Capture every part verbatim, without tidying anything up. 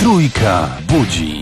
Trójka budzi.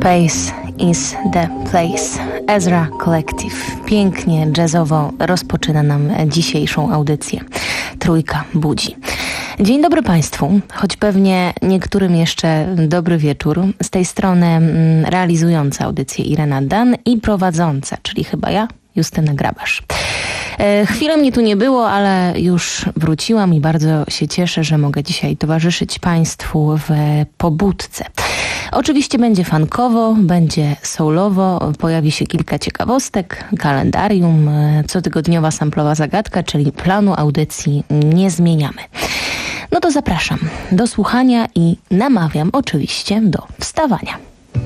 Space is the place. Ezra Collective. Pięknie, jazzowo rozpoczyna nam dzisiejszą audycję. Trójka budzi. Dzień dobry Państwu, choć pewnie niektórym jeszcze dobry wieczór. Z tej strony realizująca audycję Irena Dan i prowadząca, czyli chyba ja, Justyna Grabasz. E, chwilę mnie tu nie było, ale już wróciłam i bardzo się cieszę, że mogę dzisiaj towarzyszyć Państwu w pobudce. Oczywiście będzie funkowo, będzie soulowo, pojawi się kilka ciekawostek, kalendarium, cotygodniowa samplowa zagadka, czyli planu audycji nie zmieniamy. No to zapraszam do słuchania i namawiam oczywiście do wstawania.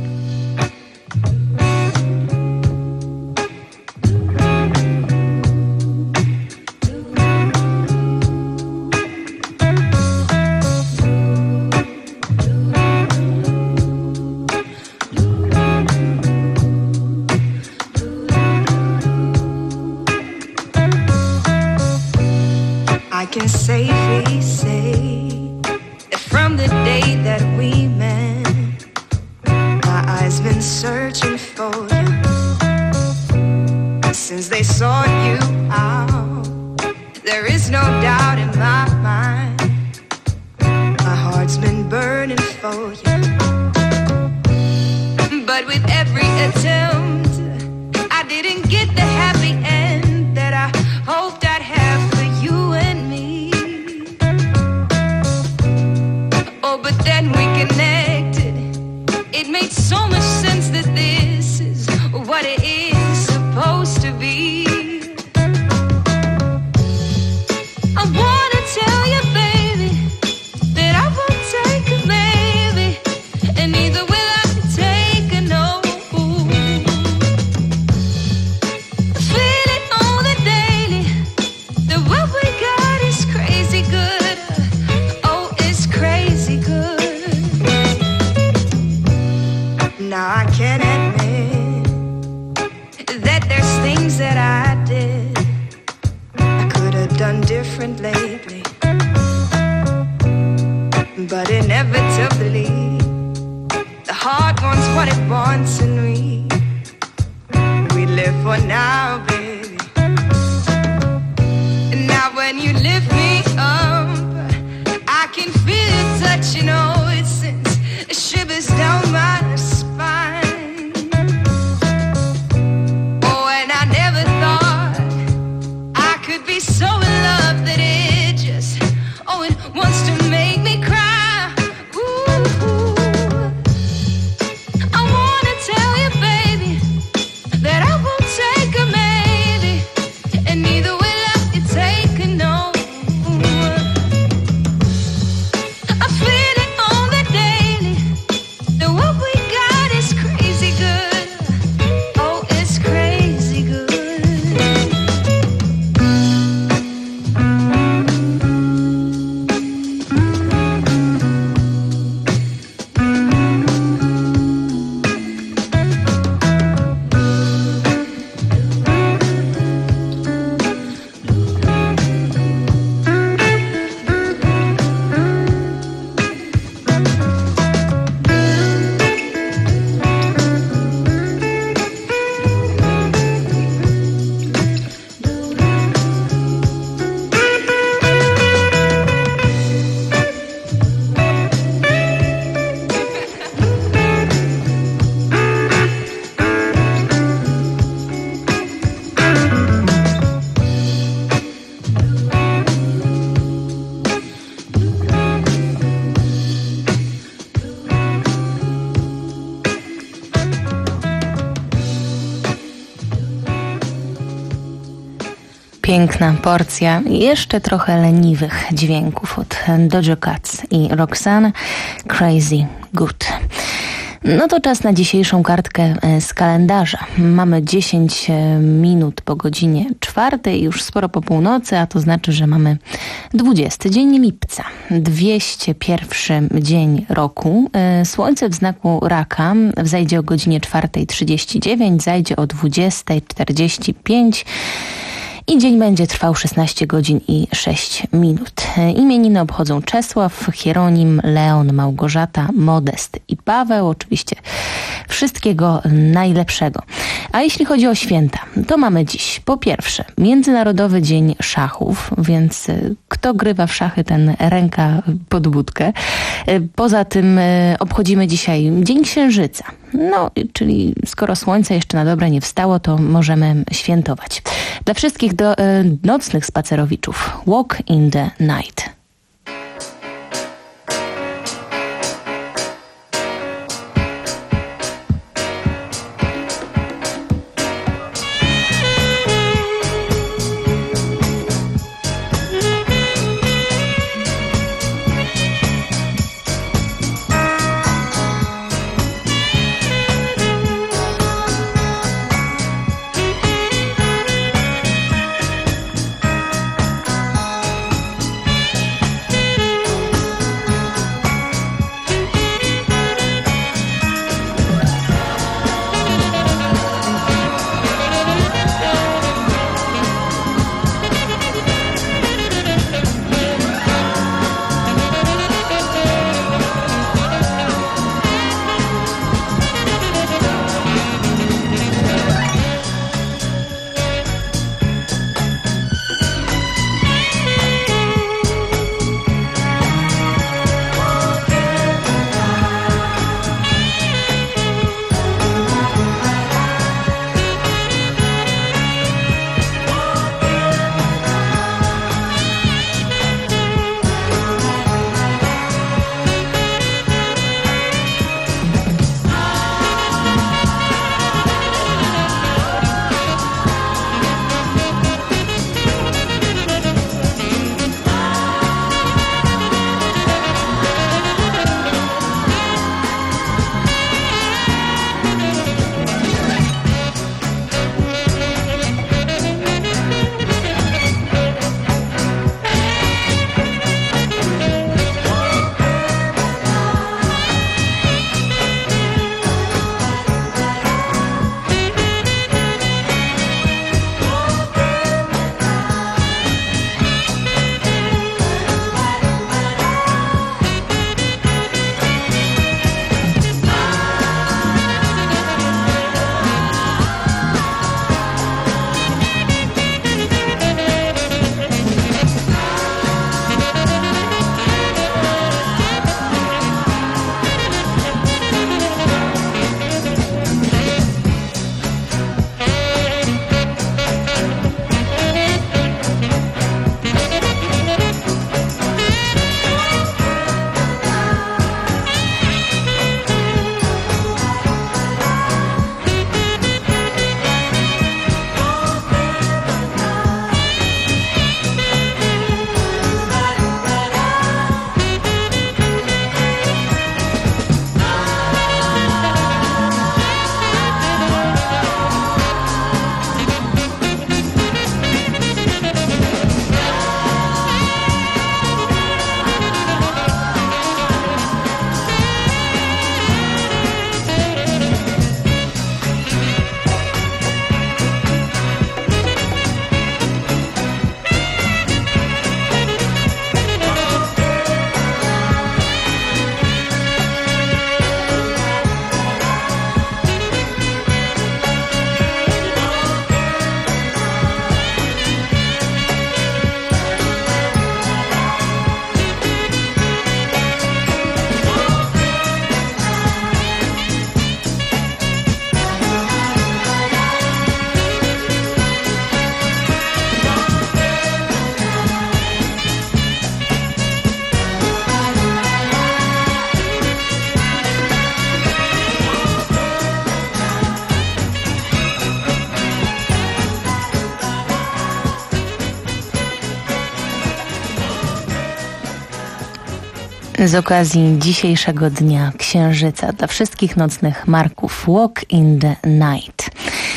I can safely say that from the day that we met, my eyes been searching for you. Since they sought you out, there is no doubt in my mind, my heart's been burning for you. But with every attempt, I didn't get the happy end that I hoped I'd have for you and me. Oh, but then we connected. It made so much sense that this is what it is supposed to be. I wanna tell you, baby, that I won't take a maybe, and neither will I take a no. I feel it on the daily, that what we got is crazy good. Oh, it's crazy good. Now I can admit that there's things that I did I could have done different lately, but inevitably the heart wants what it wants and we we live for now, baby. Now when you lift me up, I can feel it touching, oh, it sends shivers down my spine. Oh, and I never thought I could be so in love that it just, oh, it wants to make me cry. Ooh, I wanna tell you, baby, that I won't take a maybe, and neither will I take a no. I feel it on the daily, that what we got is crazy good. Oh, it's crazy good. Piękna porcja jeszcze trochę leniwych dźwięków od Doja Cat i Roxanne, Crazy Good. No to czas na dzisiejszą kartkę z kalendarza. Mamy dziesięć minut po godzinie czwartej, już sporo po północy, a to znaczy, że mamy dwudziesty dzień lipca, dwieście pierwszy dzień roku. Słońce w znaku raka wzejdzie o godzinie czwartej trzydzieści dziewięć, zajdzie o dwudziestej czterdzieści pięć i dzień będzie trwał szesnaście godzin i sześć minut. Imieniny obchodzą Czesław, Hieronim, Leon, Małgorzata, Modest i Paweł. Oczywiście wszystkiego najlepszego. A jeśli chodzi o święta, to mamy dziś po pierwsze Międzynarodowy Dzień Szachów, więc kto grywa w szachy, ten ręka pod budkę. Poza tym obchodzimy dzisiaj Dzień Księżyca. No, czyli skoro słońce jeszcze na dobre nie wstało, to możemy świętować. Dla wszystkich do, nocnych spacerowiczów Walk in the Night. Z okazji dzisiejszego dnia Księżyca dla wszystkich nocnych marków Walk in the Night.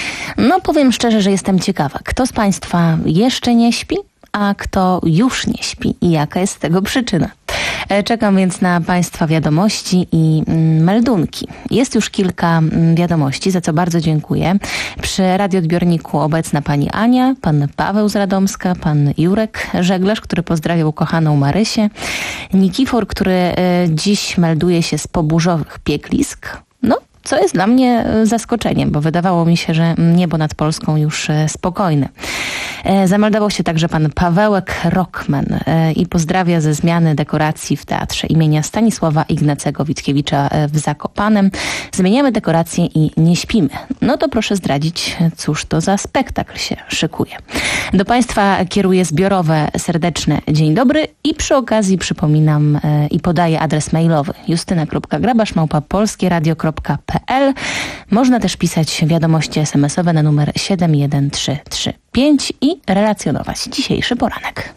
No powiem szczerze, że jestem ciekawa, kto z Państwa jeszcze nie śpi, a kto już nie śpi i jaka jest tego przyczyna. Czekam więc na Państwa wiadomości i meldunki. Jest już kilka wiadomości, za co bardzo dziękuję. Przy radioodbiorniku obecna pani Ania, pan Paweł z Radomska, pan Jurek Żeglarz, który pozdrawiał ukochaną Marysię, Nikifor, który dziś melduje się z poburzowych Pieklisk. No, co jest dla mnie zaskoczeniem, bo wydawało mi się, że niebo nad Polską już spokojne. Zameldował się także pan Pawełek Rockman i pozdrawia ze zmiany dekoracji w Teatrze imienia Stanisława Ignacego Witkiewicza w Zakopanem. Zmieniamy dekoracje i nie śpimy. No to proszę zdradzić, cóż to za spektakl się szykuje. Do Państwa kieruję zbiorowe, serdeczne dzień dobry i przy okazji przypominam i podaję adres mailowy justyna kropka grabasz małpa polskieradio kropka p l. Można też pisać wiadomości es em esowe na numer siedem jeden trzy trzy pięć i relacjonować dzisiejszy poranek.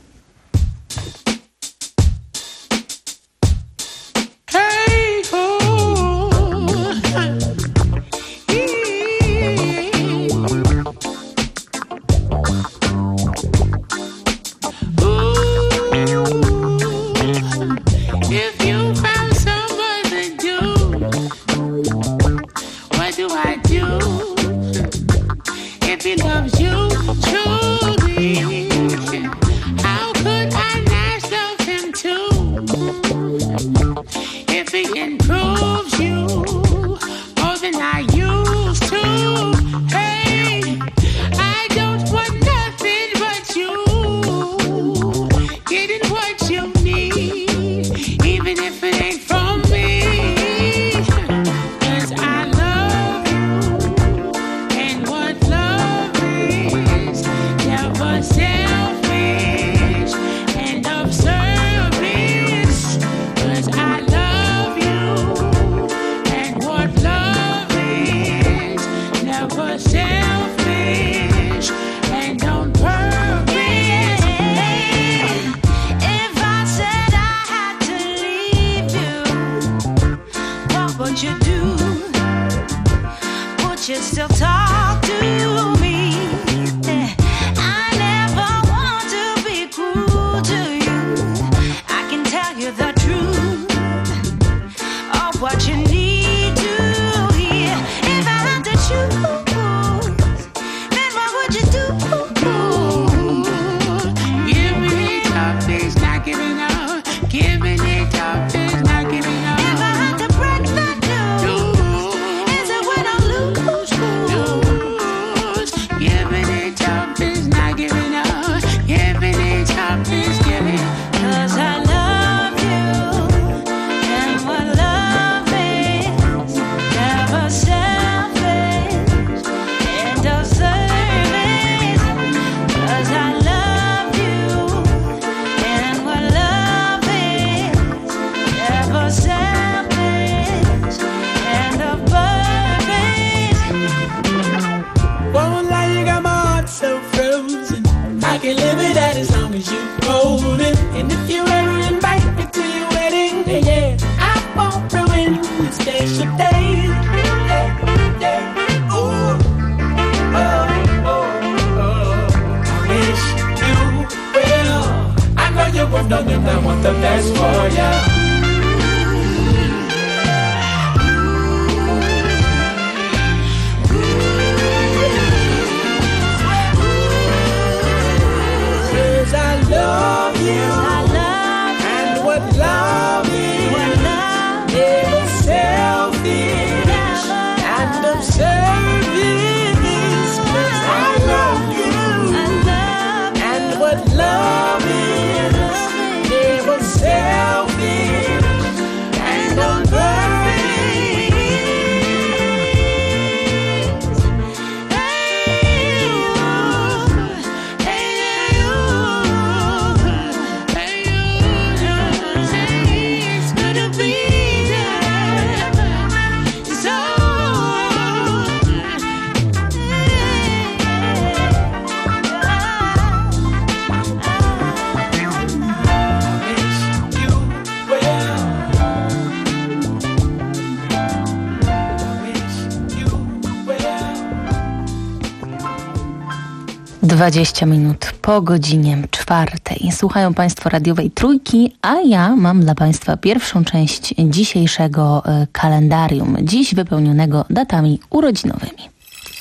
dwadzieścia minut po godzinie czwartej. Słuchają Państwo radiowej Trójki, a ja mam dla Państwa pierwszą część dzisiejszego kalendarium. Dziś wypełnionego datami urodzinowymi.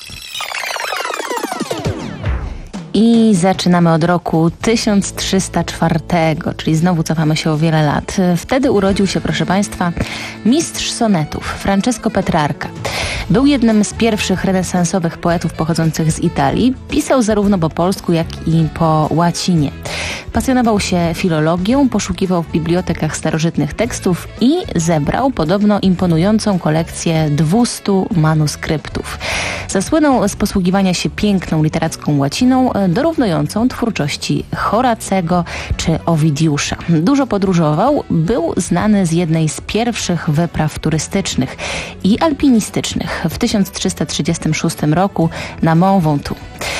I zaczynamy od roku tysiąc trzysta czwartego, czyli znowu cofamy się o wiele lat. Wtedy urodził się, proszę Państwa, mistrz sonetów Francesco Petrarca. Był jednym z pierwszych renesansowych poetów pochodzących z Italii. Pisał zarówno po polsku, jak i po łacinie. Pasjonował się filologią, poszukiwał w bibliotekach starożytnych tekstów i zebrał podobno imponującą kolekcję dwustu manuskryptów. Zasłynął z posługiwania się piękną literacką łaciną, dorównującą twórczości Horacego czy Owidiusza. Dużo podróżował, był znany z jednej z pierwszych wypraw turystycznych i alpinistycznych w tysiąc trzysta trzydziestym szóstym roku na Mont Ventoux.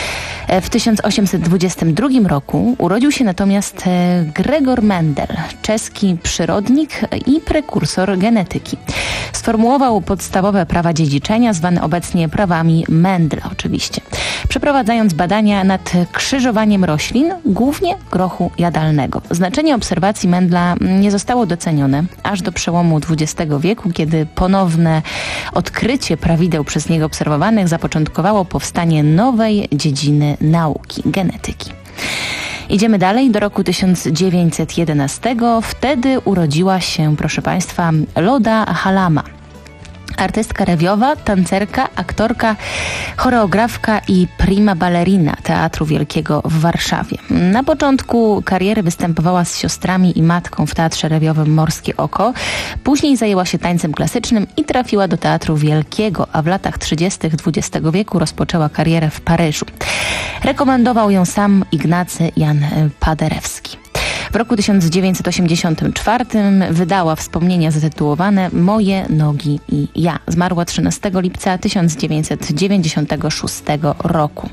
W tysiąc osiemset dwudziestym drugim roku urodził się natomiast Gregor Mendel, czeski przyrodnik i prekursor genetyki. Sformułował podstawowe prawa dziedziczenia, zwane obecnie prawami Mendela oczywiście, przeprowadzając badania nad krzyżowaniem roślin, głównie grochu jadalnego. Znaczenie obserwacji Mendela nie zostało docenione aż do przełomu dwudziestego wieku, kiedy ponowne odkrycie prawideł przez niego obserwowanych zapoczątkowało powstanie nowej dziedziny nauki, genetyki. Idziemy dalej do roku tysiąc dziewięćset jedenastego. Wtedy urodziła się, proszę Państwa, Loda Halama. Artystka rewiowa, tancerka, aktorka, choreografka i prima ballerina Teatru Wielkiego w Warszawie. Na początku kariery występowała z siostrami i matką w Teatrze Rewiowym Morskie Oko. Później zajęła się tańcem klasycznym i trafiła do Teatru Wielkiego, a w latach trzydziestych dwudziestego wieku rozpoczęła karierę w Paryżu. Rekomendował ją sam Ignacy Jan Paderewski. W roku tysiąc dziewięćset osiemdziesiątym czwartym wydała wspomnienia zatytułowane Moje nogi i ja. Zmarła trzynastego lipca tysiąc dziewięćset dziewięćdziesiątego szóstego roku.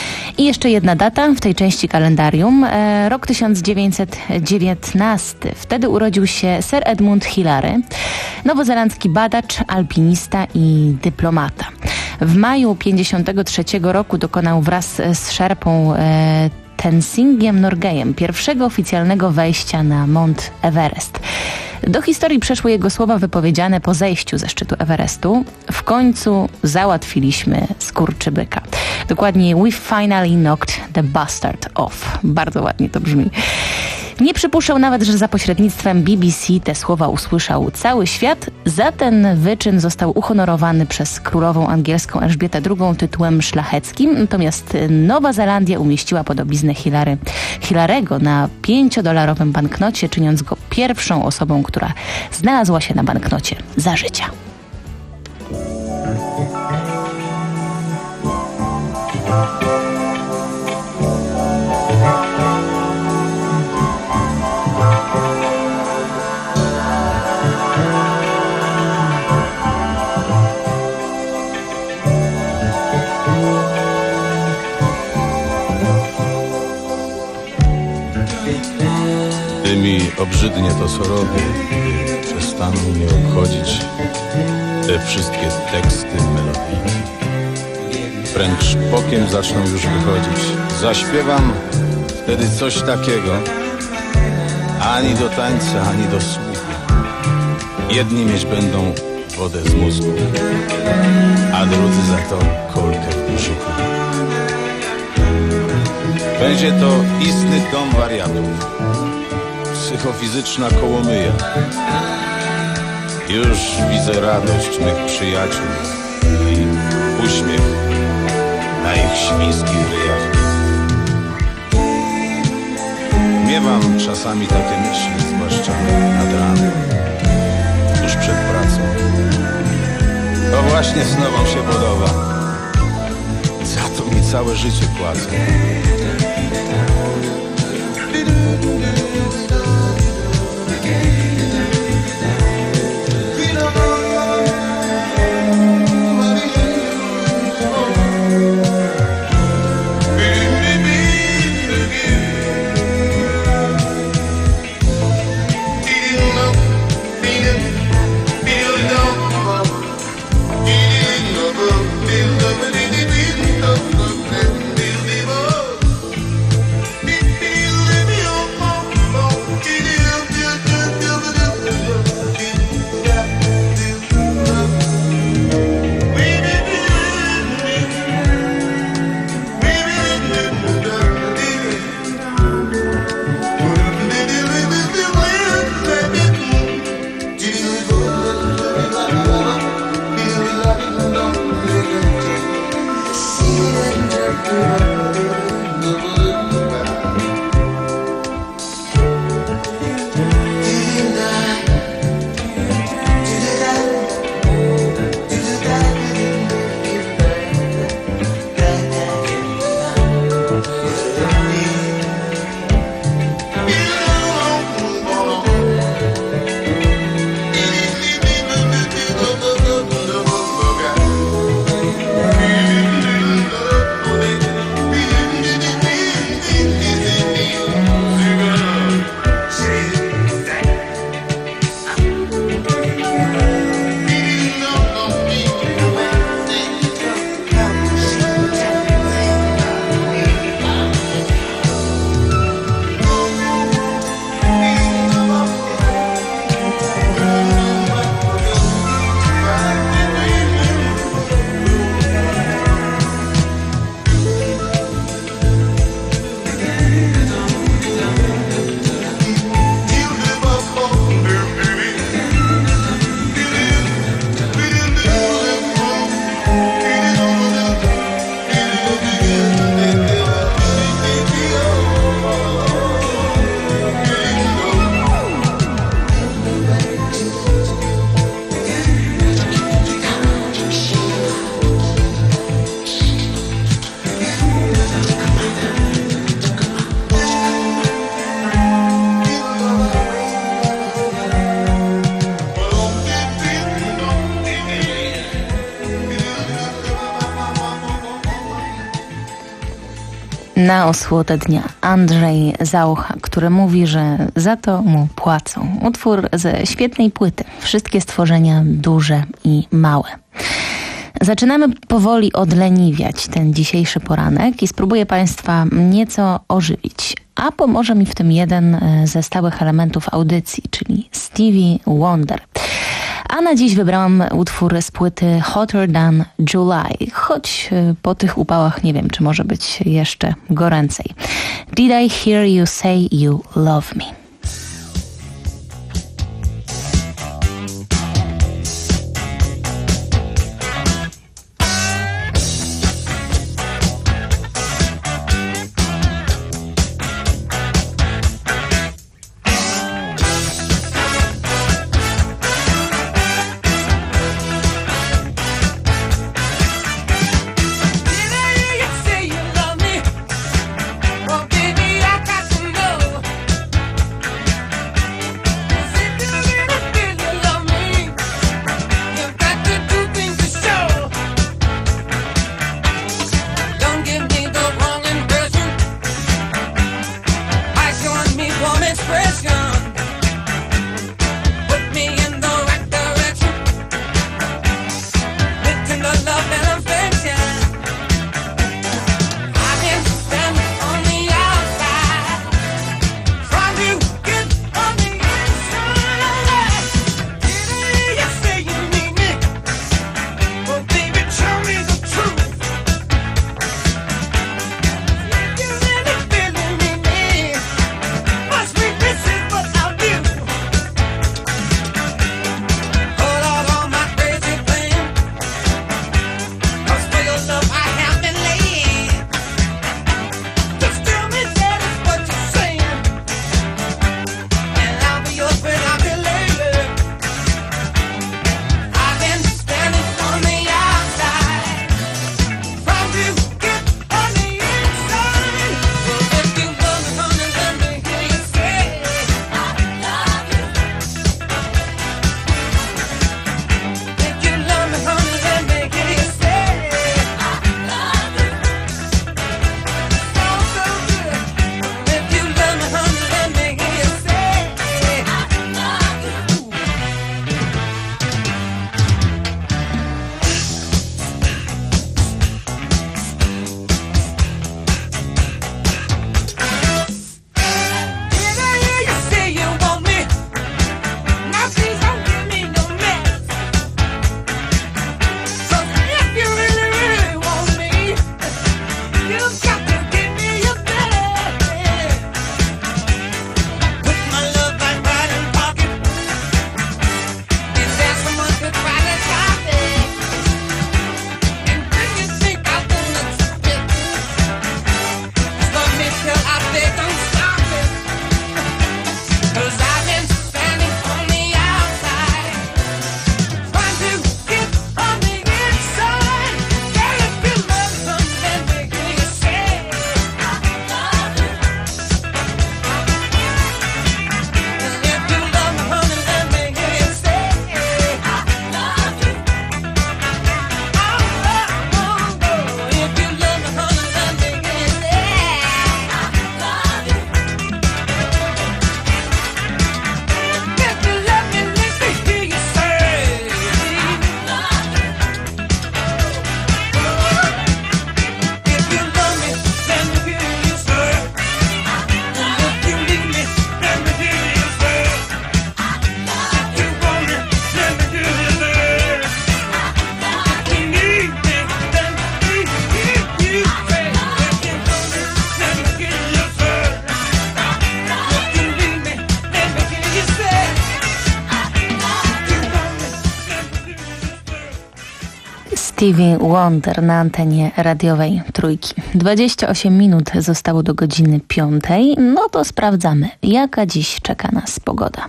I jeszcze jedna data w tej części kalendarium. E, rok tysiąc dziewięćset dziewiętnasty. Wtedy urodził się Sir Edmund Hillary, nowozelandzki badacz, alpinista i dyplomata. W maju pięćdziesiątego trzeciego roku dokonał wraz z szerpą e, Tenzingiem Norgejem pierwszego oficjalnego wejścia na Mount Everest. Do historii przeszły jego słowa wypowiedziane po zejściu ze szczytu Everestu. W końcu załatwiliśmy skurczybyka. Dokładnie, we finally knocked the bastard off. Bardzo ładnie to brzmi. Nie przypuszczał nawet, że za pośrednictwem B B C te słowa usłyszał cały świat. Za ten wyczyn został uhonorowany przez królową angielską Elżbietę drugą tytułem szlacheckim. Natomiast Nowa Zelandia umieściła podobiznę Hillary, Hillarego na pięciodolarowym banknocie, czyniąc go pierwszą osobą, która znalazła się na banknocie za życia. Gdy mi obrzydnie to, co robię, przestaną mnie obchodzić te wszystkie teksty, melodii. Wręcz bokiem zaczną już wychodzić. Zaśpiewam wtedy coś takiego, ani do tańca, ani do słuchu. Jedni mieć będą wodę z mózgu, a drudzy za to kolkę w brzuchu. Będzie to istny dom wariatów, psychofizyczna kołomyja. Już widzę radość mych przyjaciół i uśmiech na ich świńskich ryjach. Miewam czasami takie myśli, zwłaszcza nad ranem, tuż przed pracą. To właśnie snowom się podoba. Za to mi całe życie płacę. Na osłotę dnia Andrzej Zaucha, który mówi, że za to mu płacą. Utwór ze świetnej płyty. Wszystkie stworzenia duże i małe. Zaczynamy powoli odleniwiać ten dzisiejszy poranek i spróbuję Państwa nieco ożywić. A pomoże mi w tym jeden ze stałych elementów audycji, czyli Stevie Wonder. A na dziś wybrałam utwór z płyty Hotter Than July, choć po tych upałach nie wiem, czy może być jeszcze goręcej. Did I hear you say you love me? Baby, I got to know. Stevie Wonder na antenie radiowej Trójki. dwadzieścia osiem minut zostało do godziny piątej. No to sprawdzamy, jaka dziś czeka nas pogoda.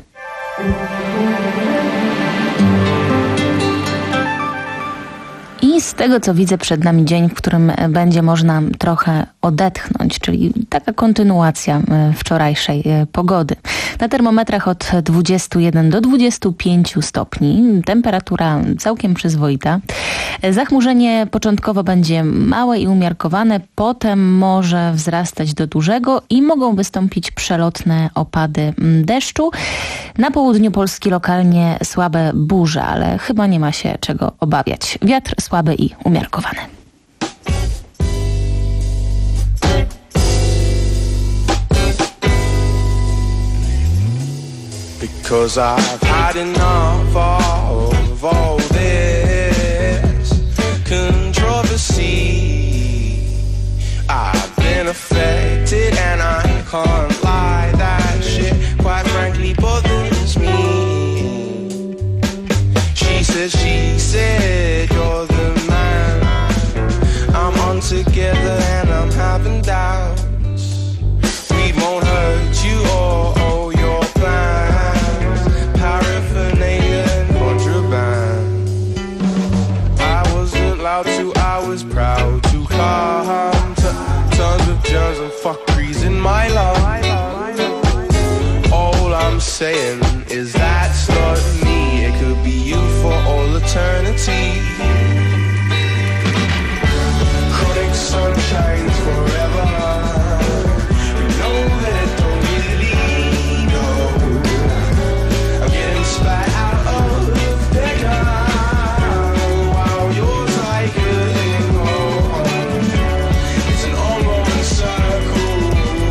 I z tego, co widzę, przed nami dzień, w którym będzie można trochę odetchnąć, czyli taka kontynuacja wczorajszej pogody. Na termometrach od dwudziestu jeden do dwudziestu pięciu stopni, temperatura całkiem przyzwoita. Zachmurzenie początkowo będzie małe i umiarkowane, potem może wzrastać do dużego i mogą wystąpić przelotne opady deszczu. Na południu Polski lokalnie słabe burze, ale chyba nie ma się czego obawiać. Wiatr słaby i umiarkowany. Because I've had enough of all this controversy. I've been affected and I can't lie, that shit quite frankly bothers me. She said, she said, you're the man I'm on together and I'm having doubts. We won't hurt you or oh, your plans, paraphernalia and contraband. I wasn't allowed to, I was proud to come to tons of germs and fuckeries in my life. All I'm saying is that's not me, it could be you for all eternity. Chronic sunshines forever. You know that it don't really know. I'm getting spat out of the car while you're cycling home. It's an ongoing circle,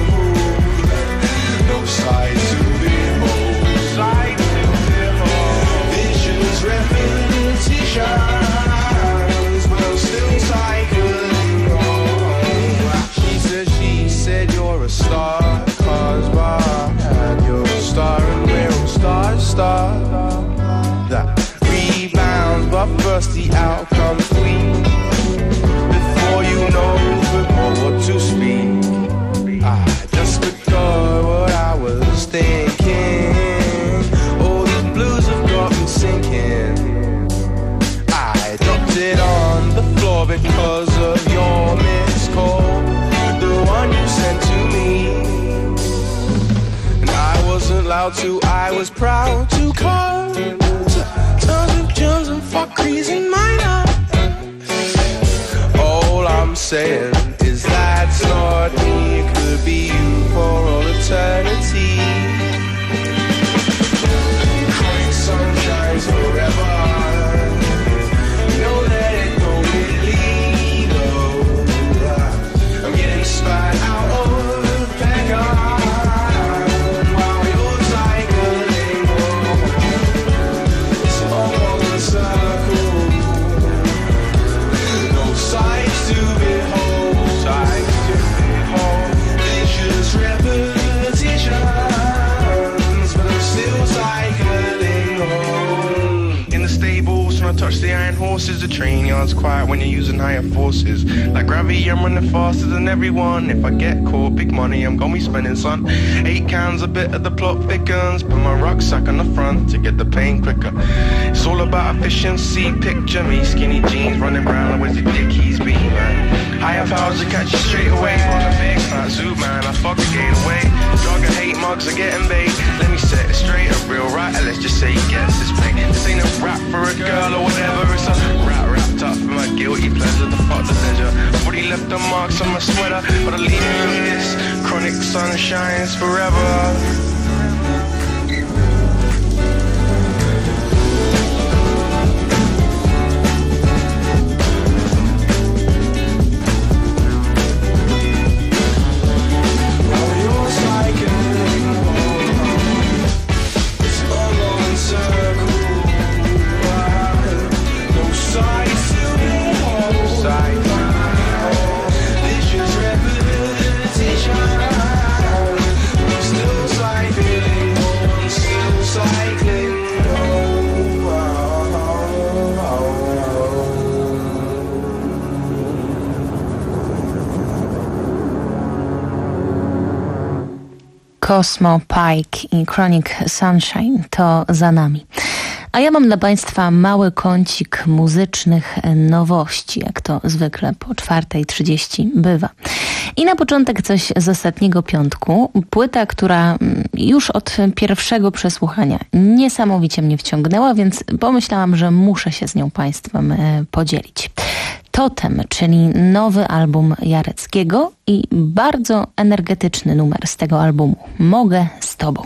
no side to behold, side to behold. Visions, repetitions, but I'm still cycling home. She said, she said you're a star, cause bar, and you're a star, and we're all star, star. That rebounds, but first the outcome's clean. Before you know the more to speak, I just forgot what I was thinking. All these blues have got me sinking. I dropped it on the floor because of your missed call, the one you sent to me. And I wasn't allowed to, I was proud to come to tons of germs and fuckeries in my life. All I'm saying is that's not me, it could be you for all eternity. Chronic sunshines forever. You know that it don't really go. I'm getting spat out of the back while you're cycling home. It's all a circle, no sights to behold, sights to behold. Vicious repetitions, but I'm still cycling home. In the stables, when I touch the iron horses, the train yard's quiet when you're using higher forces. Like gravity, I'm running faster than everyone. If I get caught, big money, I'm gonna be spending, son. Eight cans, a bit of the plot thickens. Put my rucksack on the front to get the pain quicker. It's all about efficiency. Picture me, skinny jeans, running around like where's the dickies be, man. Higher powers to catch you straight away. From a big fat zoo, man, I fuck the gate away. Drug and hate mugs are getting bait. Let me set it straight, a real writer, let's just say he gets this play. This ain't a rap for a girl or whatever, it's a rap wrapped up in my guilty pleasure. The fuck the pleasure. Body left the marks on my sweater, but I leave it with this. Chronic sun shines forever. Still Cosmo, Pike i Chronic Sunshine to za nami. A ja mam dla Państwa mały kącik muzycznych nowości, jak to zwykle po czwartej trzydzieści bywa. I na początek coś z ostatniego piątku. Płyta, która już od pierwszego przesłuchania niesamowicie mnie wciągnęła, więc pomyślałam, że muszę się z nią Państwem podzielić. Totem, czyli nowy album Jareckiego i bardzo energetyczny numer z tego albumu. Mogę z Tobą.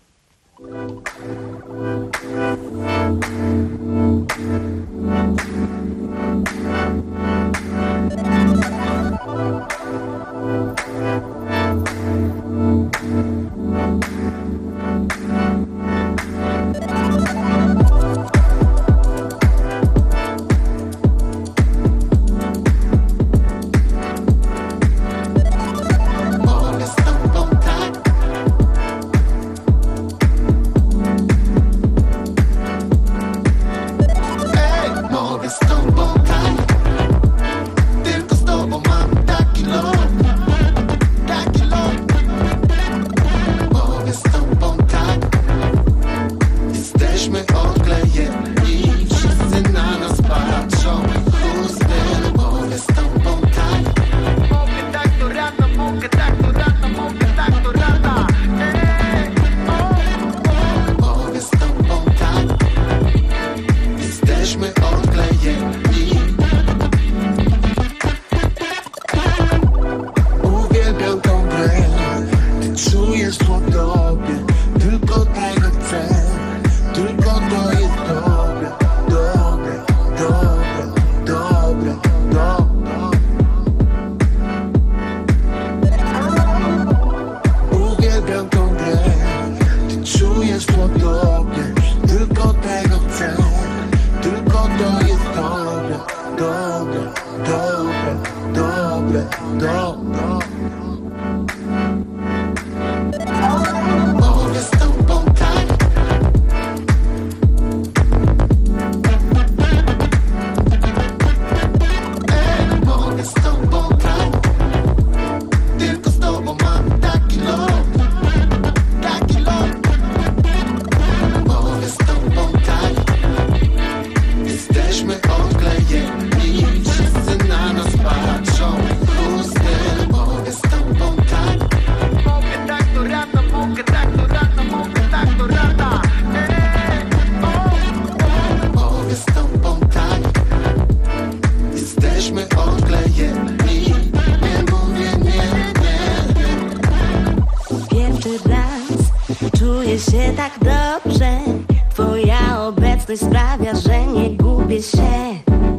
Sprawia, że nie gubię się.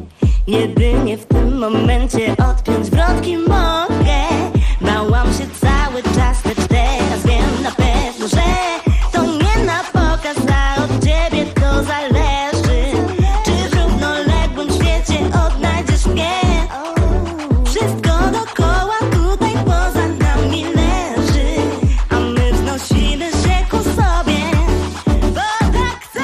Jedynie w tym momencie odpiąć wrotki mogę. Bałam się cały czas, lecz teraz wiem na pewno, że to nie na pokaz, a od ciebie to zależy. Czy w równoległym świecie odnajdziesz mnie? Wszystko dookoła tutaj poza nami leży, a my wznosimy się ku sobie, bo tak chcę.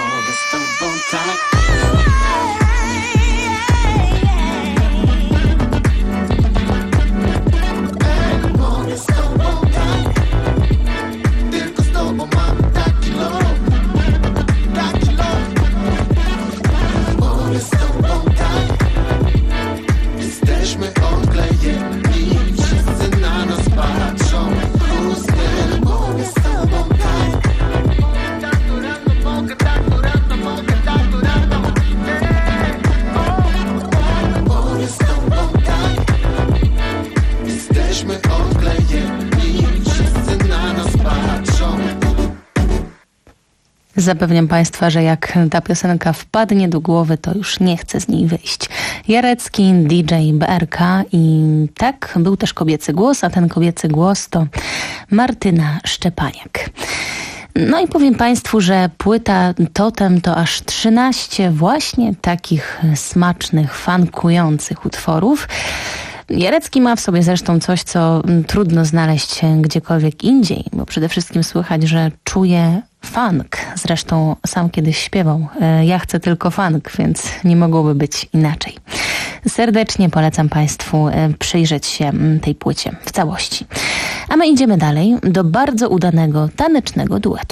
Zapewniam Państwa, że jak ta piosenka wpadnie do głowy, to już nie chcę z niej wyjść. Jarecki, D J B R K i tak, był też kobiecy głos, a ten kobiecy głos to Martyna Szczepaniak. No i powiem Państwu, że płyta Totem to aż trzynaście właśnie takich smacznych, funkujących utworów. Jarecki ma w sobie zresztą coś, co trudno znaleźć gdziekolwiek indziej, bo przede wszystkim słychać, że czuje funk. Zresztą sam kiedyś śpiewał: ja chcę tylko funk, więc nie mogłoby być inaczej. Serdecznie polecam Państwu przyjrzeć się tej płycie w całości. A my idziemy dalej do bardzo udanego tanecznego duetu.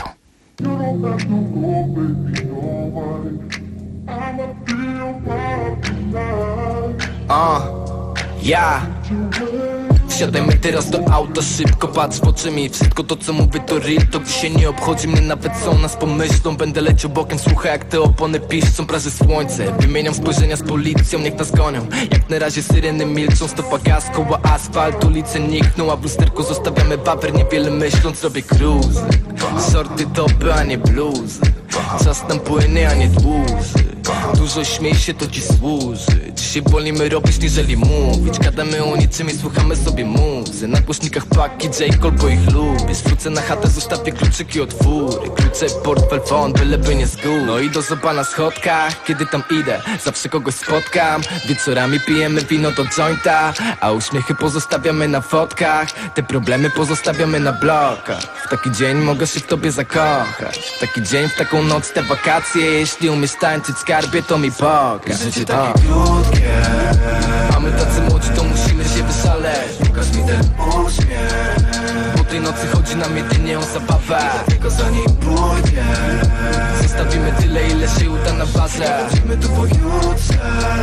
A, ja Wsiadajmy teraz do auta, szybko patrz w oczy mi. Wszystko to co mówię to real, to dzisiaj nie obchodzi mnie nawet co o nas pomyślą. Będę leciał bokiem, słuchaj jak te opony piszczą. Praży słońce, wymieniam spojrzenia z policją, niech nas gonią. Jak na razie syreny milczą, stopa gaz, koła asfalt, ulice nikną. A w lusterku zostawiamy papier, niewiele myśląc, robię cruise. Shorty, topy, a nie bluzy. Czas nam płynie, a nie dłuży. Dużo śmiej się, to ci służy. Dzisiaj wolimy robić, niżeli mówić. Gadamy o niczym i słuchamy sobie muzy. Na głośnikach paki, J-Cole, bo ich lubisz. Wrócę na chatę, zostawię kluczyki od fury. Klucze, portfel, fon, byleby nie z góry. No i do zoba na schodkach, kiedy tam idę zawsze kogoś spotkam. Wieczorami pijemy wino do jointa, a uśmiechy pozostawiamy na fotkach. Te problemy pozostawiamy na blokach. W taki dzień mogę się w tobie zakochać. W taki dzień, w taką noc, te wakacje. Jeśli umiesz tańczyć, skarbie, to mi pokaż. Życie takie krótkie, a my tacy młodzi, to musimy się wyszaleć. pokaż mi ten uśmiech. Po tej nocy chodzi nam jedynie o zabawę, Tylko za niej pójdę. zostawimy tyle, ile się uda na bazę. Chodzimy tu pojutrze,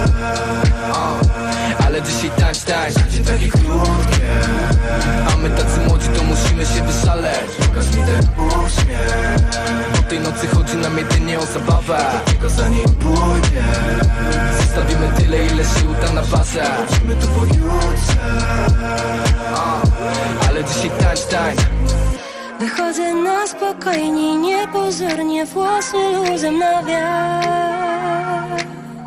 Ale dzisiaj tańcz, tańcz. życie takie krótkie, A my tacy młodzi, to musimy się wyszaleć. pokaż mi ten uśmiech. Po tej nocy chodzi nam jedynie o zabawę, Tylko za niej pójdę. zostawimy tyle, ile się uda na bazę. Chodzimy tu pojutrze, Ale dzisiaj tańcz, tańcz. Wychodzę na spokojnie, niepozornie, włosy luzem na wiatr.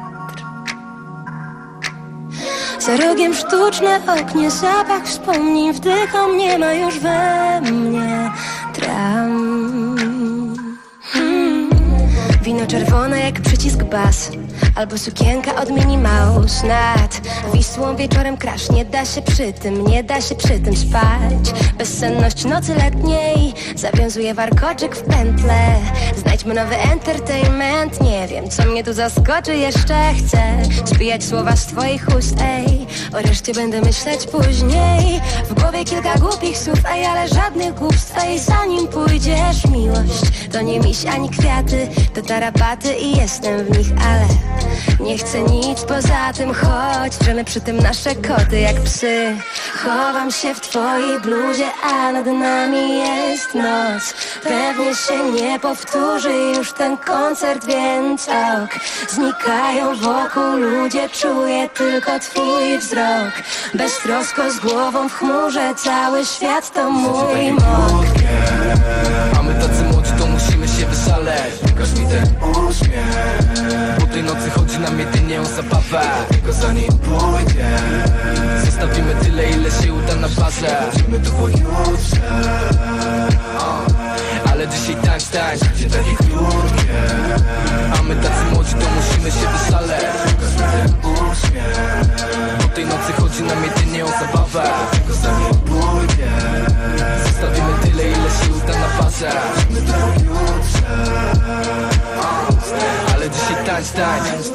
Za rogiem sztuczne oknie, zapach wspomnień, wdycham, nie ma już we mnie tram. Hmm. Wino czerwone jak przycisk bas, albo sukienka od Minnie Mouse. Nad Wisłą wieczorem crash, nie da się przy tym, nie da się przy tym spać. Bezsenność nocy letniej zawiązuje warkoczyk w pętle. Znajdźmy nowy entertainment, nie wiem co mnie tu zaskoczy, jeszcze chcę spijać słowa z twoich ust, ej. O reszcie będę myśleć później. W głowie kilka głupich słów, ej, ale żadnych głupstw, ej. Zanim pójdziesz, miłość to nie miś ani kwiaty, to tarapaty i jestem w nich, ale nie chcę nic poza tym, choć drzemy przy tym nasze koty jak psy. Chowam się w twojej bluzie, a nad nami jest noc. Pewnie się nie powtórzy już ten koncert, więc ok. Znikają wokół ludzie, czuję tylko twój wzrok. Beztrosko z głową w chmurze, cały świat to mój mok. A my tacy młodzi, to musimy się wyszaleć. pokaż mi ten uśmiech. Po tej nocy chodzi nam jedynie o zabawę, Tylko za niej pójdę. zostawimy tyle, ile się uda na bazę. Chodzimy tu pojutrze, Ale dzisiaj tańcz, tańcz. życie takie krótkie, A my tacy młodzi, to musimy się wyszaleć. pokaż mi ten uśmiech. Po tej nocy chodzi nam jedynie o zabawę, Tylko za niej pójdę. zostawimy tyle, ile się uda na bazę. Chodzimy tu pojutrze, Ale dzisiaj tańcz, tańcz.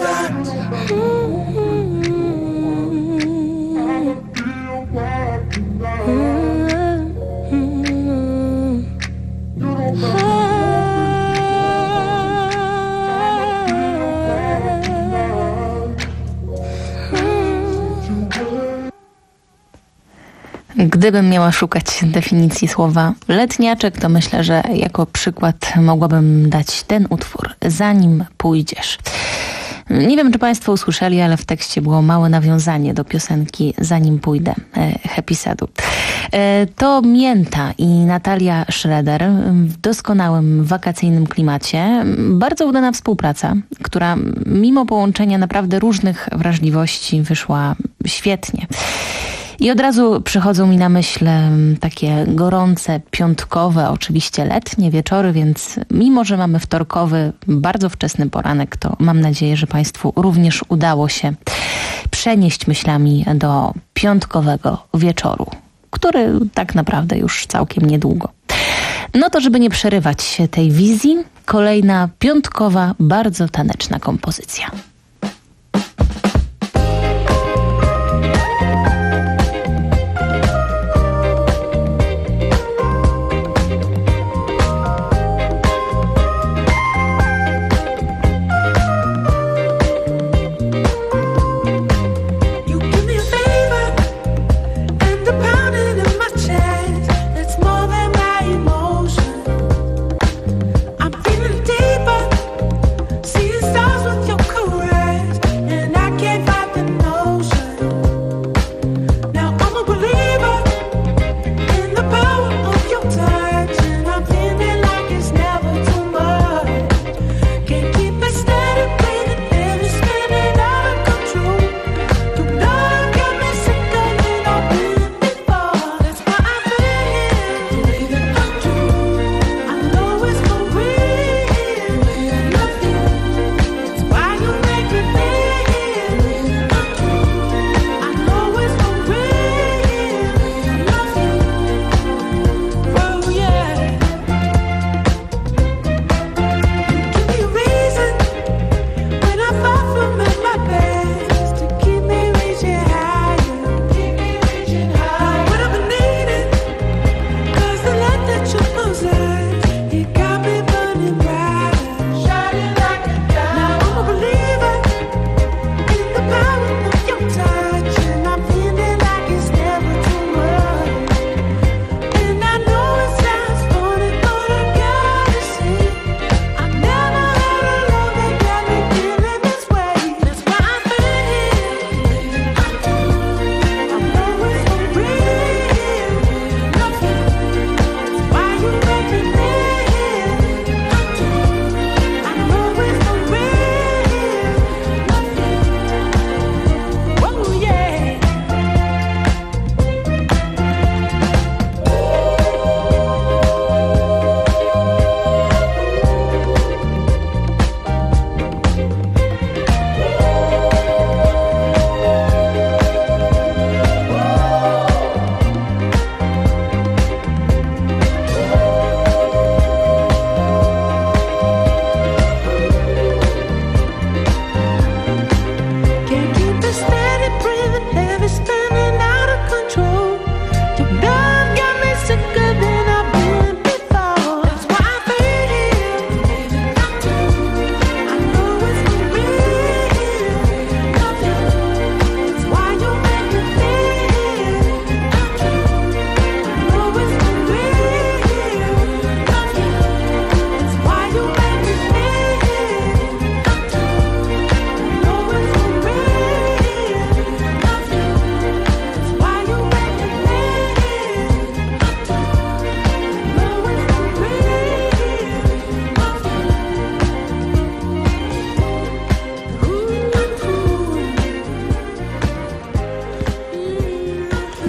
Gdybym miała szukać definicji słowa letniaczek, to myślę, że jako przykład mogłabym dać ten utwór Zanim pójdziesz. Nie wiem, czy Państwo usłyszeli, ale w tekście było małe nawiązanie do piosenki Zanim pójdę Happy Sadu. To Mięta i Natalia Schroeder w doskonałym wakacyjnym klimacie. Bardzo udana współpraca, która mimo połączenia naprawdę różnych wrażliwości wyszła świetnie. I od razu przychodzą mi na myśl takie gorące, piątkowe, oczywiście letnie wieczory, więc mimo, że mamy wtorkowy, bardzo wczesny poranek, to mam nadzieję, że Państwu również udało się przenieść myślami do piątkowego wieczoru, który tak naprawdę już całkiem niedługo. No to żeby nie przerywać tej wizji, kolejna piątkowa, bardzo taneczna kompozycja.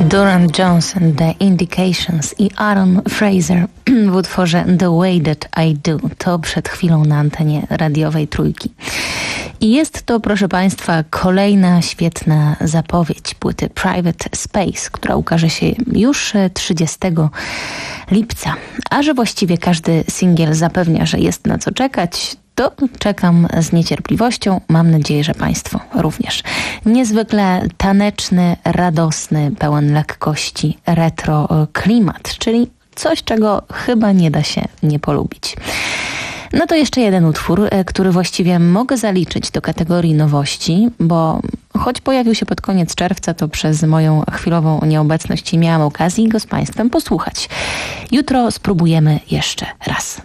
Duran Jones and The Indications i Aaron Fraser w utworze The Way That I Do. To przed chwilą na antenie radiowej Trójki. I jest to, proszę Państwa, kolejna świetna zapowiedź płyty Private Space, która ukaże się już trzydziestego lipca. A że właściwie każdy singiel zapewnia, że jest na co czekać, to czekam z niecierpliwością. Mam nadzieję, że Państwo również. Niezwykle taneczny, radosny, pełen lekkości retro klimat, czyli coś, czego chyba nie da się nie polubić. No to jeszcze jeden utwór, który właściwie mogę zaliczyć do kategorii nowości, bo choć pojawił się pod koniec czerwca, to przez moją chwilową nieobecność nie miałam okazji go z Państwem posłuchać. Jutro spróbujemy jeszcze raz.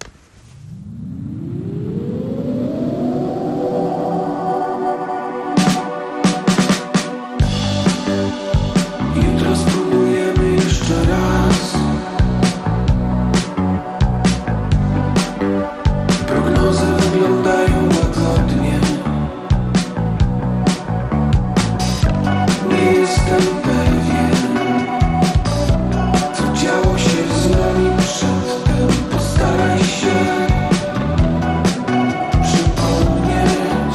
Jutro spróbujemy jeszcze raz. Prognozy wyglądają łagodnie. Nie jestem pewien, co działo się z nami przedtem. Postaraj się przypomnieć.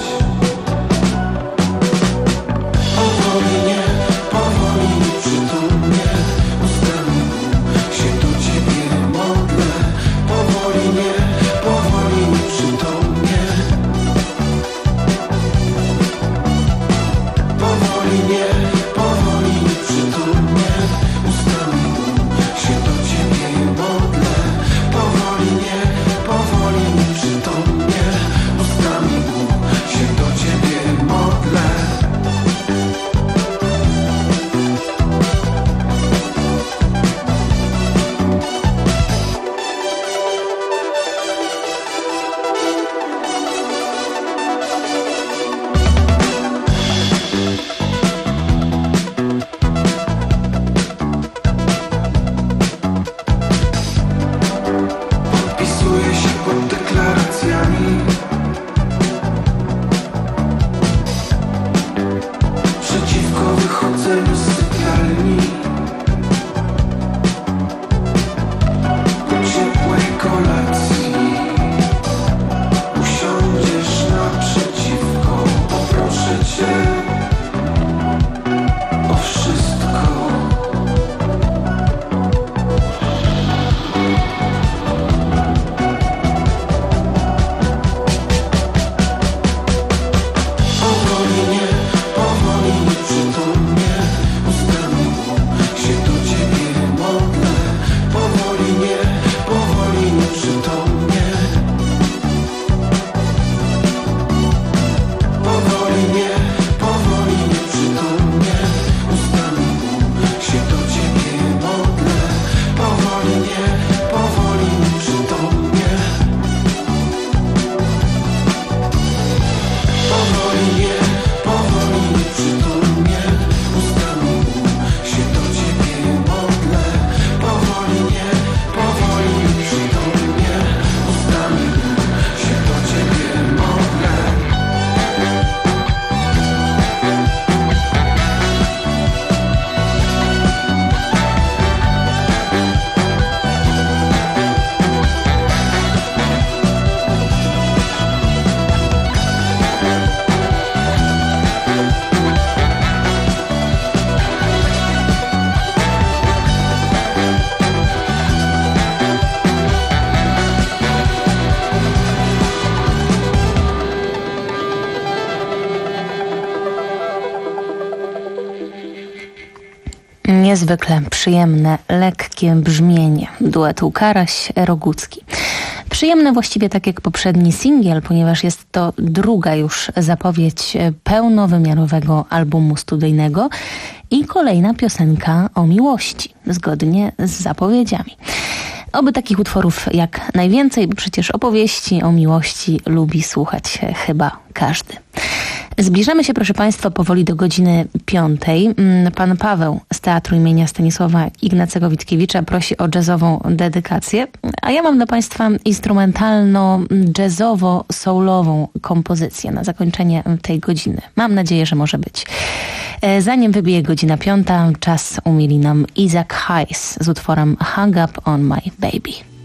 Powoli nie, powoli nie, przytomnie ustami się do Ciebie modlę. Powoli nie, powoli nie, przytomnie. Powoli nie, powoli nie, przytomnie ustami się do Ciebie modlę. Powoli nie, powoli nie, przytomnie ustami się do Ciebie modlę. Podpisuję się pod deklaracjami. Przeciwko wychodzeniu z sypialni. Po ciepłej kolacji usiądziesz naprzeciwko. Poproszę Cię o wszystko. Powoli nie, powoli nie, przytomnie ustami się do Ciebie modlę. Powoli nie, powoli nie, przytomnie. Powoli nie, powoli nie, przytomnie ustami się do Ciebie modlę. Powoli nie, powoli nie, przytomnie. Powoli nie, powoli nie, przytomnie ustami się do Ciebie modlę. Powoli nie, powoli nie, przytomnie ustami się do Ciebie modlę. Niezwykle przyjemne, lekkie brzmienie duetu Karaś-Rogucki. Przyjemne właściwie tak jak poprzedni singiel, ponieważ jest to druga już zapowiedź pełnowymiarowego albumu studyjnego i kolejna piosenka o miłości, zgodnie z zapowiedziami. Oby takich utworów jak najwięcej, bo przecież opowieści o miłości lubi słuchać chyba każdy. Zbliżamy się, proszę Państwa, powoli do godziny piątej. Pan Paweł z Teatru imienia Stanisława Ignacego Witkiewicza prosi o jazzową dedykację, a ja mam dla Państwa instrumentalno-jazzowo-soulową kompozycję na zakończenie tej godziny. Mam nadzieję, że może być. Zanim wybije godzina piąta, czas umili nam Isaac Hayes z utworem Hung Up on My Baby.